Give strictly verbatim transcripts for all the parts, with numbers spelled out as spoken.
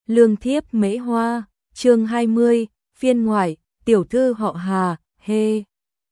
Lương thiếp Mễ Hoa, chương hai mươi, phiên ngoại, tiểu thư họ Hà, hê.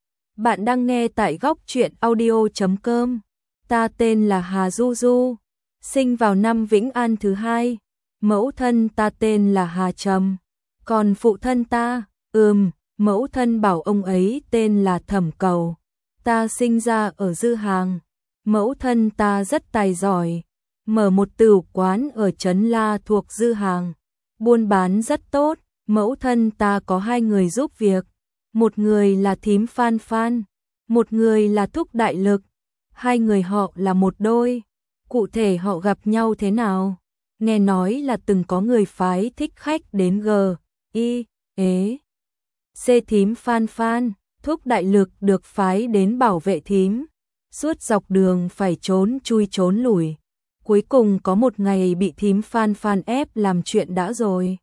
Bạn đang nghe tại góc truyện audio chấm com. Ta tên là Hà Du Du, sinh vào năm Vĩnh An thứ hai. Mẫu thân ta tên là Hà Trầm, còn phụ thân ta, ừm, mẫu thân bảo ông ấy tên là Thẩm Cầu. Ta sinh ra ở Dư Hàng, mẫu thân ta rất tài giỏi, mở một tửu quán ở Trấn La thuộc Dư Hàng, buôn bán rất tốt. Mẫu thân ta có hai người giúp việc, một người là thím Phan Phan, một người là Thúc Đại Lực. Hai người họ là một đôi. Cụ thể họ gặp nhau thế nào? Nghe nói là từng có người phái thích khách đến G, I, ế. C thím Phan Phan, Thúc Đại Lực được phái đến bảo vệ thím. Suốt dọc đường phải trốn chui trốn lủi. Cuối cùng có một ngày bị thím Phan Phan ép làm chuyện đã rồi.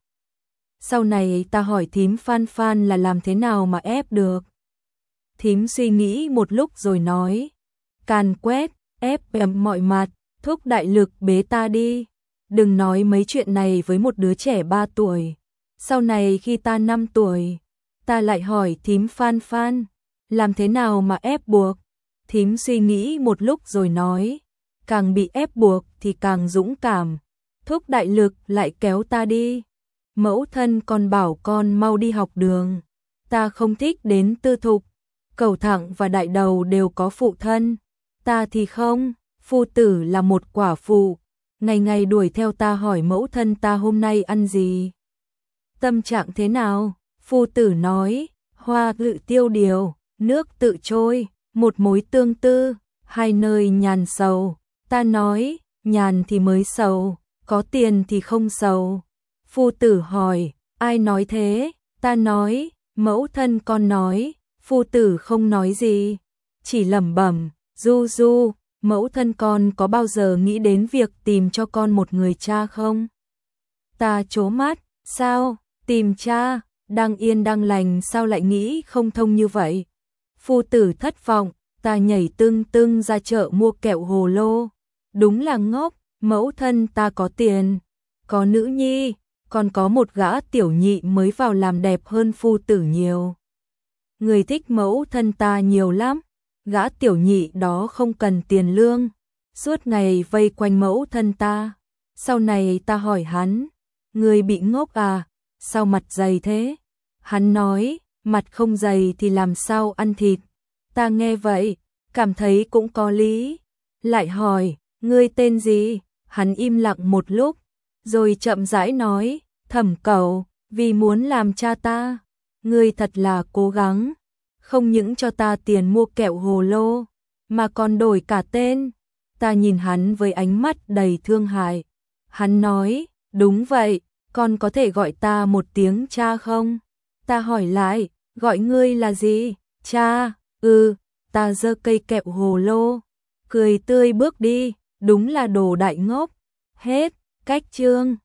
Sau này ta hỏi thím Phan Phan là làm thế nào mà ép được. Thím suy nghĩ một lúc rồi nói, càn quét, ép bèm mọi mặt, Thúc Đại Lực bế ta đi. Đừng nói mấy chuyện này với một đứa trẻ ba tuổi. Sau này khi ta năm tuổi, ta lại hỏi thím Phan Phan, làm thế nào mà ép buộc. Thím suy nghĩ một lúc rồi nói, càng bị ép buộc thì càng dũng cảm. Thúc Đại Lực lại kéo ta đi. Mẫu thân còn bảo con mau đi học đường. Ta không thích đến tư thục. Cẩu Thẳng và Đại Đầu đều có phụ thân, ta thì không. Phu tử là một quả phụ, ngày ngày đuổi theo ta hỏi mẫu thân ta hôm nay ăn gì, tâm trạng thế nào. Phu tử nói, hoa tự tiêu điều, nước tự trôi, một mối tương tư, hai nơi nhàn sầu. Ta nói, nhàn thì mới sầu, có tiền thì không sầu. Phu tử hỏi, ai nói thế? Ta nói, mẫu thân con nói. Phu tử không nói gì, chỉ lẩm bẩm, Du Du, mẫu thân con có bao giờ nghĩ đến việc tìm cho con một người cha không? Ta trố mắt, sao, tìm cha, đang yên đang lành sao lại nghĩ không thông như vậy? Phu tử thất vọng, ta nhảy tưng tưng ra chợ mua kẹo hồ lô. Đúng là ngốc, mẫu thân ta có tiền, có nữ nhi, còn có một gã tiểu nhị mới vào làm đẹp hơn phu tử nhiều. Người thích mẫu thân ta nhiều lắm, gã tiểu nhị đó không cần tiền lương, suốt ngày vây quanh mẫu thân ta. Sau này ta hỏi hắn, người bị ngốc à, sao mặt dày thế? Hắn nói, mặt không dày thì làm sao ăn thịt. Ta nghe vậy, cảm thấy cũng có lý. Lại hỏi, ngươi tên gì? Hắn im lặng một lúc, rồi chậm rãi nói, Thẩm Cầu, vì muốn làm cha ta. Ngươi thật là cố gắng, không những cho ta tiền mua kẹo hồ lô, mà còn đổi cả tên. Ta nhìn hắn với ánh mắt đầy thương hại. Hắn nói, đúng vậy, con có thể gọi ta một tiếng cha không? Ta hỏi lại, gọi ngươi là gì? Cha, ừ, ta giơ cây kẹo hồ lô, cười tươi bước đi, đúng là đồ đại ngốc. Hết, cách chương.